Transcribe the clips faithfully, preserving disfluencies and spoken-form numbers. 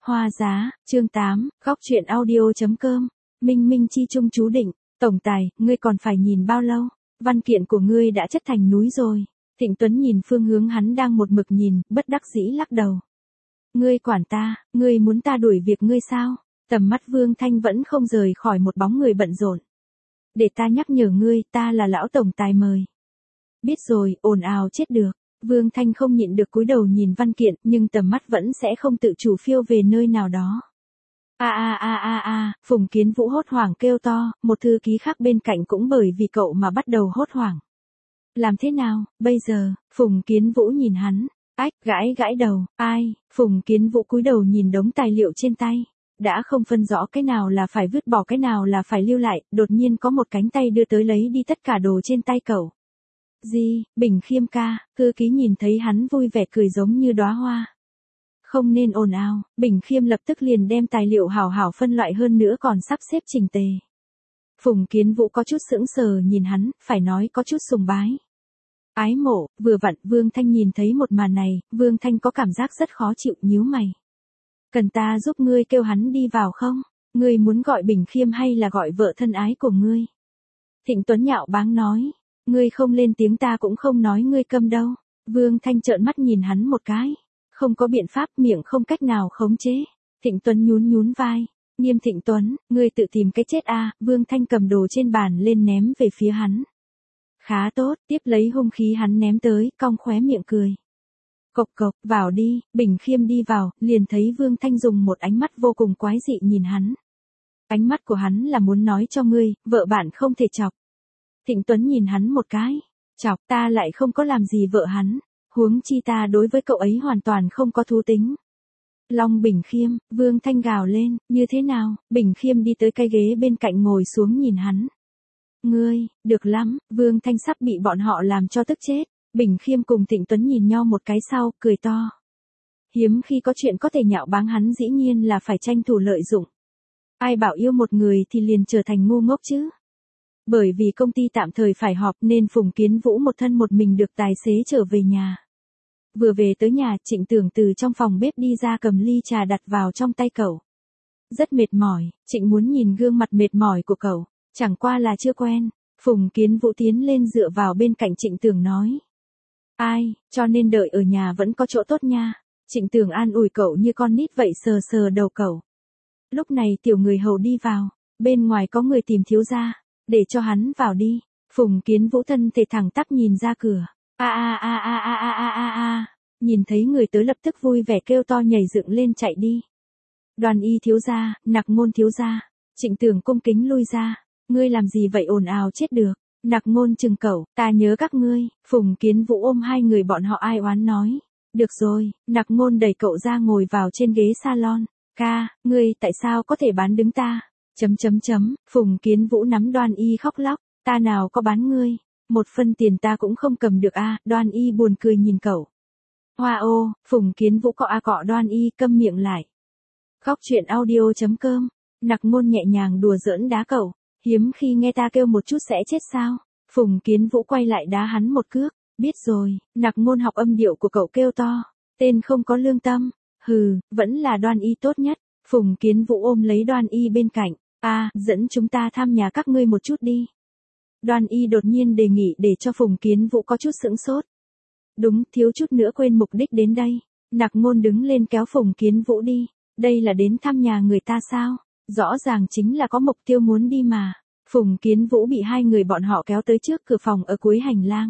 Hoa giá, chương tám, góc truyện audio.com, Minh Minh chi chung chú định, tổng tài, ngươi còn phải nhìn bao lâu, văn kiện của ngươi đã chất thành núi rồi. Thịnh Tuấn nhìn phương hướng hắn đang một mực nhìn, bất đắc dĩ lắc đầu. Ngươi quản ta, ngươi muốn ta đuổi việc ngươi sao? Tầm mắt Vương Thanh vẫn không rời khỏi một bóng người bận rộn. Để ta nhắc nhở ngươi, ta là lão tổng tài mời. Biết rồi, ồn ào chết được. Vương Thanh không nhịn được cúi đầu nhìn văn kiện, nhưng tầm mắt vẫn sẽ không tự chủ phiêu về nơi nào đó. A a a a a, Phùng Kiến Vũ hốt hoảng kêu to, một thư ký khác bên cạnh cũng bởi vì cậu mà bắt đầu hốt hoảng. Làm thế nào, bây giờ? Phùng Kiến Vũ nhìn hắn, ách, gãi gãi đầu, ai? Phùng Kiến Vũ cúi đầu nhìn đống tài liệu trên tay. Đã không phân rõ cái nào là phải vứt bỏ cái nào là phải lưu lại, đột nhiên có một cánh tay đưa tới lấy đi tất cả đồ trên tay cậu. Gì, Bình Khiêm ca, thư ký nhìn thấy hắn vui vẻ cười giống như đóa hoa. Không nên ồn ào, Bình Khiêm lập tức liền đem tài liệu hảo hảo phân loại hơn nữa còn sắp xếp chỉnh tề. Phùng Kiến Vũ có chút sững sờ nhìn hắn, phải nói có chút sùng bái. Ái mộ, vừa vặn Vương Thanh nhìn thấy một màn này, Vương Thanh có cảm giác rất khó chịu nhíu mày. Cần ta giúp ngươi kêu hắn đi vào không? Ngươi muốn gọi Bình Khiêm hay là gọi vợ thân ái của ngươi? Thịnh Tuấn nhạo báng nói. Ngươi không lên tiếng ta cũng không nói ngươi câm đâu. Vương Thanh trợn mắt nhìn hắn một cái. Không có biện pháp, miệng không cách nào khống chế. Thịnh Tuấn nhún nhún vai. Nghiêm Thịnh Tuấn, ngươi tự tìm cái chết a. Vương Thanh cầm đồ trên bàn lên ném về phía hắn. Khá tốt, tiếp lấy hung khí hắn ném tới, cong khóe miệng cười. Cộc cộc, vào đi, Bình Khiêm đi vào, liền thấy Vương Thanh dùng một ánh mắt vô cùng quái dị nhìn hắn. Ánh mắt của hắn là muốn nói cho ngươi, vợ bạn không thể chọc. Thịnh Tuấn nhìn hắn một cái, chọc ta lại không có làm gì vợ hắn, huống chi ta đối với cậu ấy hoàn toàn không có thú tính. Long Bình Khiêm, Vương Thanh gào lên, như thế nào? Bình Khiêm đi tới cái ghế bên cạnh ngồi xuống nhìn hắn. Ngươi, được lắm, Vương Thanh sắp bị bọn họ làm cho tức chết. Bình Khiêm cùng Thịnh Tuấn nhìn nhau một cái sau, cười to. Hiếm khi có chuyện có thể nhạo báng hắn dĩ nhiên là phải tranh thủ lợi dụng. Ai bảo yêu một người thì liền trở thành ngu ngốc chứ. Bởi vì công ty tạm thời phải họp nên Phùng Kiến Vũ một thân một mình được tài xế trở về nhà. Vừa về tới nhà, Trịnh Tưởng từ trong phòng bếp đi ra cầm ly trà đặt vào trong tay cậu. Rất mệt mỏi, Trịnh muốn nhìn gương mặt mệt mỏi của cậu, chẳng qua là chưa quen. Phùng Kiến Vũ tiến lên dựa vào bên cạnh Trịnh Tưởng nói. Ai, cho nên đợi ở nhà vẫn có chỗ tốt nha. Trịnh Tưởng an ủi cậu như con nít vậy sờ sờ đầu cậu. Lúc này tiểu người hầu đi vào, bên ngoài có người tìm thiếu gia, để cho hắn vào đi. Phùng Kiến Vũ thân thể thẳng tắp nhìn ra cửa. A a a a a a a a a. Nhìn thấy người tới lập tức vui vẻ kêu to nhảy dựng lên chạy đi. Đoàn Y thiếu gia, Nặc Ngôn thiếu gia. Trịnh Tưởng cung kính lui ra. Ngươi làm gì vậy ồn ào chết được. Nặc Ngôn chừng cậu, ta nhớ các ngươi. Phùng Kiến Vũ ôm hai người bọn họ ai oán nói. Được rồi, Nặc Ngôn đẩy cậu ra ngồi vào trên ghế salon. Ca, ngươi tại sao có thể bán đứng ta? Chấm chấm chấm, Phùng Kiến Vũ nắm Đoan Y khóc lóc. Ta nào có bán ngươi? Một phân tiền ta cũng không cầm được a. Đoan Y buồn cười nhìn cậu. Hoa ô, Phùng Kiến Vũ cọ a cọ Đoan Y câm miệng lại. Góc truyện audio.com, Nặc Ngôn nhẹ nhàng đùa giỡn đá cậu. Hiếm khi nghe ta kêu một chút sẽ chết sao? Phùng Kiến Vũ quay lại đá hắn một cước. Biết rồi, Nặc Ngôn học âm điệu của cậu kêu to. Tên không có lương tâm. Hừ, vẫn là Đoan Y tốt nhất. Phùng Kiến Vũ ôm lấy Đoan Y bên cạnh. A, dẫn chúng ta thăm nhà các ngươi một chút đi. Đoan Y đột nhiên đề nghị để cho Phùng Kiến Vũ có chút sững sốt. Đúng, thiếu chút nữa quên mục đích đến đây. Nặc Ngôn đứng lên kéo Phùng Kiến Vũ đi. Đây là đến thăm nhà người ta sao? Rõ ràng chính là có mục tiêu muốn đi mà. Phùng Kiến Vũ bị hai người bọn họ kéo tới trước cửa phòng ở cuối hành lang.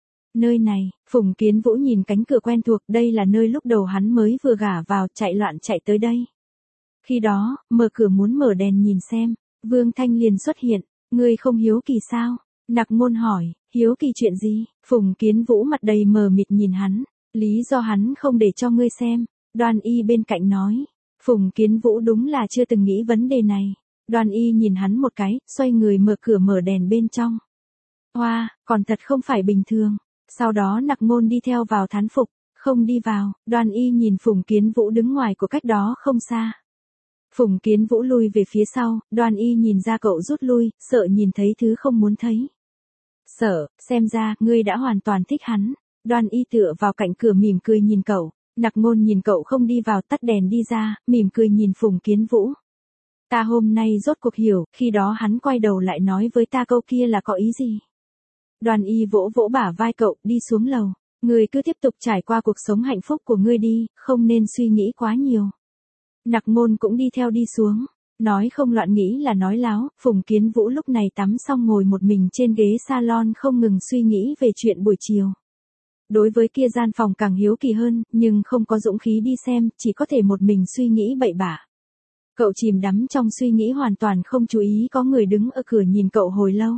Nơi này, Phùng Kiến Vũ nhìn cánh cửa quen thuộc, đây là nơi lúc đầu hắn mới vừa gả vào, chạy loạn chạy tới đây. Khi đó, mở cửa muốn mở đèn nhìn xem, Vương Thanh liền xuất hiện. Ngươi không hiếu kỳ sao? Nặc Ngôn hỏi, hiếu kỳ chuyện gì? Phùng Kiến Vũ mặt đầy mờ mịt nhìn hắn. Lý do hắn không để cho ngươi xem. Đoan Y bên cạnh nói. Phùng Kiến Vũ đúng là chưa từng nghĩ vấn đề này. Đoan Y nhìn hắn một cái, xoay người mở cửa mở đèn bên trong. Hoa, còn thật không phải bình thường. Sau đó Nặc Ngôn đi theo vào thán phục, không đi vào. Đoan Y nhìn Phùng Kiến Vũ đứng ngoài của cách đó không xa. Phùng Kiến Vũ lui về phía sau, Đoan Y nhìn ra cậu rút lui, sợ nhìn thấy thứ không muốn thấy. Sợ, xem ra, ngươi đã hoàn toàn thích hắn. Đoan Y tựa vào cạnh cửa mỉm cười nhìn cậu, Nặc Ngôn nhìn cậu không đi vào, tắt đèn đi ra, mỉm cười nhìn Phùng Kiến Vũ. Ta hôm nay rốt cuộc hiểu, khi đó hắn quay đầu lại nói với ta câu kia là có ý gì. Đoàn Y vỗ vỗ bả vai cậu, đi xuống lầu. Ngươi cứ tiếp tục trải qua cuộc sống hạnh phúc của ngươi đi, không nên suy nghĩ quá nhiều. Nặc Ngôn cũng đi theo đi xuống. Nói không loạn nghĩ là nói láo, Phùng Kiến Vũ lúc này tắm xong ngồi một mình trên ghế salon không ngừng suy nghĩ về chuyện buổi chiều. Đối với kia gian phòng càng hiếu kỳ hơn, nhưng không có dũng khí đi xem, chỉ có thể một mình suy nghĩ bậy bạ. Cậu chìm đắm trong suy nghĩ hoàn toàn không chú ý có người đứng ở cửa nhìn cậu hồi lâu.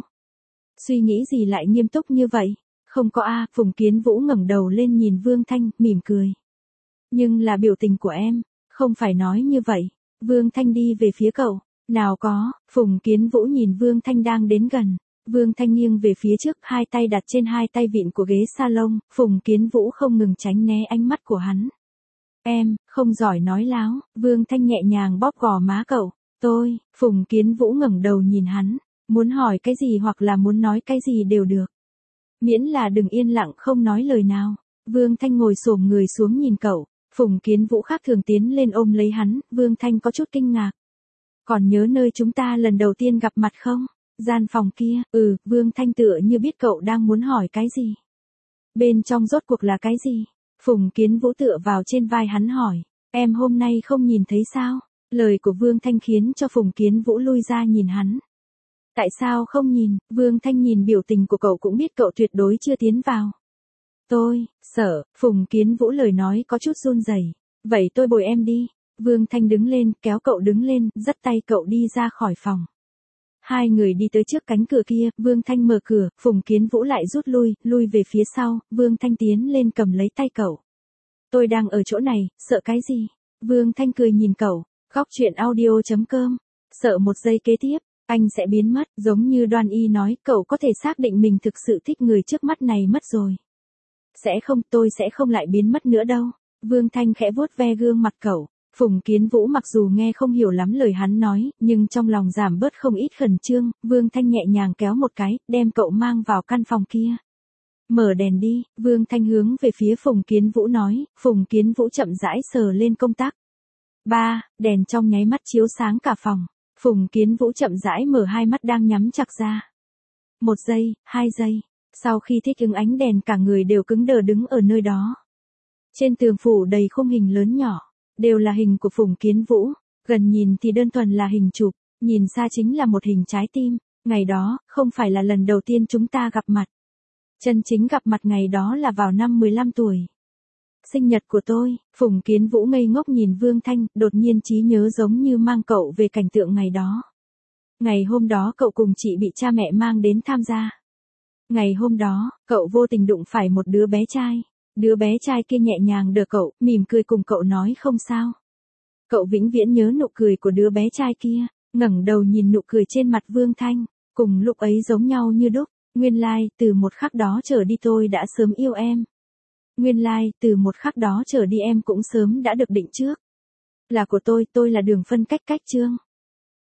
Suy nghĩ gì lại nghiêm túc như vậy? Không có a, Phùng Kiến Vũ ngẩng đầu lên nhìn Vương Thanh, mỉm cười. Nhưng là biểu tình của em, không phải nói như vậy. Vương Thanh đi về phía cậu. Nào có, Phùng Kiến Vũ nhìn Vương Thanh đang đến gần. Vương Thanh nghiêng về phía trước, hai tay đặt trên hai tay vịn của ghế salon, Phùng Kiến Vũ không ngừng tránh né ánh mắt của hắn. Em, không giỏi nói láo, Vương Thanh nhẹ nhàng bóp gò má cậu. Tôi, Phùng Kiến Vũ ngẩng đầu nhìn hắn, muốn hỏi cái gì hoặc là muốn nói cái gì đều được. Miễn là đừng yên lặng không nói lời nào. Vương Thanh ngồi xổm người xuống nhìn cậu, Phùng Kiến Vũ khác thường tiến lên ôm lấy hắn, Vương Thanh có chút kinh ngạc. Còn nhớ nơi chúng ta lần đầu tiên gặp mặt không? Gian phòng kia, ừ, Vương Thanh tựa như biết cậu đang muốn hỏi cái gì. Bên trong rốt cuộc là cái gì? Phùng Kiến Vũ tựa vào trên vai hắn hỏi, em hôm nay không nhìn thấy sao? Lời của Vương Thanh khiến cho Phùng Kiến Vũ lui ra nhìn hắn. Tại sao không nhìn? Vương Thanh nhìn biểu tình của cậu cũng biết cậu tuyệt đối chưa tiến vào. Tôi, sợ, Phùng Kiến Vũ lời nói có chút run rẩy. Vậy tôi bồi em đi. Vương Thanh đứng lên, kéo cậu đứng lên, dắt tay cậu đi ra khỏi phòng. Hai người đi tới trước cánh cửa kia, Vương Thanh mở cửa, Phùng Kiến Vũ lại rút lui, lui về phía sau, Vương Thanh tiến lên cầm lấy tay cậu. Tôi đang ở chỗ này, sợ cái gì? Vương Thanh cười nhìn cậu, góc chuyện audio chấm com. Sợ một giây kế tiếp, anh sẽ biến mất, giống như Đoan Y nói, cậu có thể xác định mình thực sự thích người trước mắt này mất rồi. Sẽ không, tôi sẽ không lại biến mất nữa đâu. Vương Thanh khẽ vuốt ve gương mặt cậu. Phùng Kiến Vũ mặc dù nghe không hiểu lắm lời hắn nói, nhưng trong lòng giảm bớt không ít khẩn trương, Vương Thanh nhẹ nhàng kéo một cái, đem cậu mang vào căn phòng kia. Mở đèn đi, Vương Thanh hướng về phía Phùng Kiến Vũ nói, Phùng Kiến Vũ chậm rãi sờ lên công tắc. Ba, đèn trong nháy mắt chiếu sáng cả phòng. Phùng Kiến Vũ chậm rãi mở hai mắt đang nhắm chặt ra. Một giây, hai giây, sau khi thích ứng ánh đèn cả người đều cứng đờ đứng ở nơi đó. Trên tường phủ đầy khung hình lớn nhỏ. Đều là hình của Phùng Kiến Vũ, gần nhìn thì đơn thuần là hình chụp, nhìn xa chính là một hình trái tim, ngày đó, không phải là lần đầu tiên chúng ta gặp mặt. Chân chính gặp mặt ngày đó là vào năm mười lăm tuổi. Sinh nhật của tôi, Phùng Kiến Vũ ngây ngốc nhìn Vương Thanh, đột nhiên trí nhớ giống như mang cậu về cảnh tượng ngày đó. Ngày hôm đó cậu cùng chị bị cha mẹ mang đến tham gia. Ngày hôm đó, cậu vô tình đụng phải một đứa bé trai. Đứa bé trai kia nhẹ nhàng đỡ cậu, mỉm cười cùng cậu nói không sao. Cậu vĩnh viễn nhớ nụ cười của đứa bé trai kia, ngẩng đầu nhìn nụ cười trên mặt Vương Thanh, cùng lúc ấy giống nhau như đúc, nguyên lai, like, từ một khắc đó trở đi tôi đã sớm yêu em. Nguyên lai, like, từ một khắc đó trở đi em cũng sớm đã được định trước. Là của tôi, tôi là đường phân cách cách chương.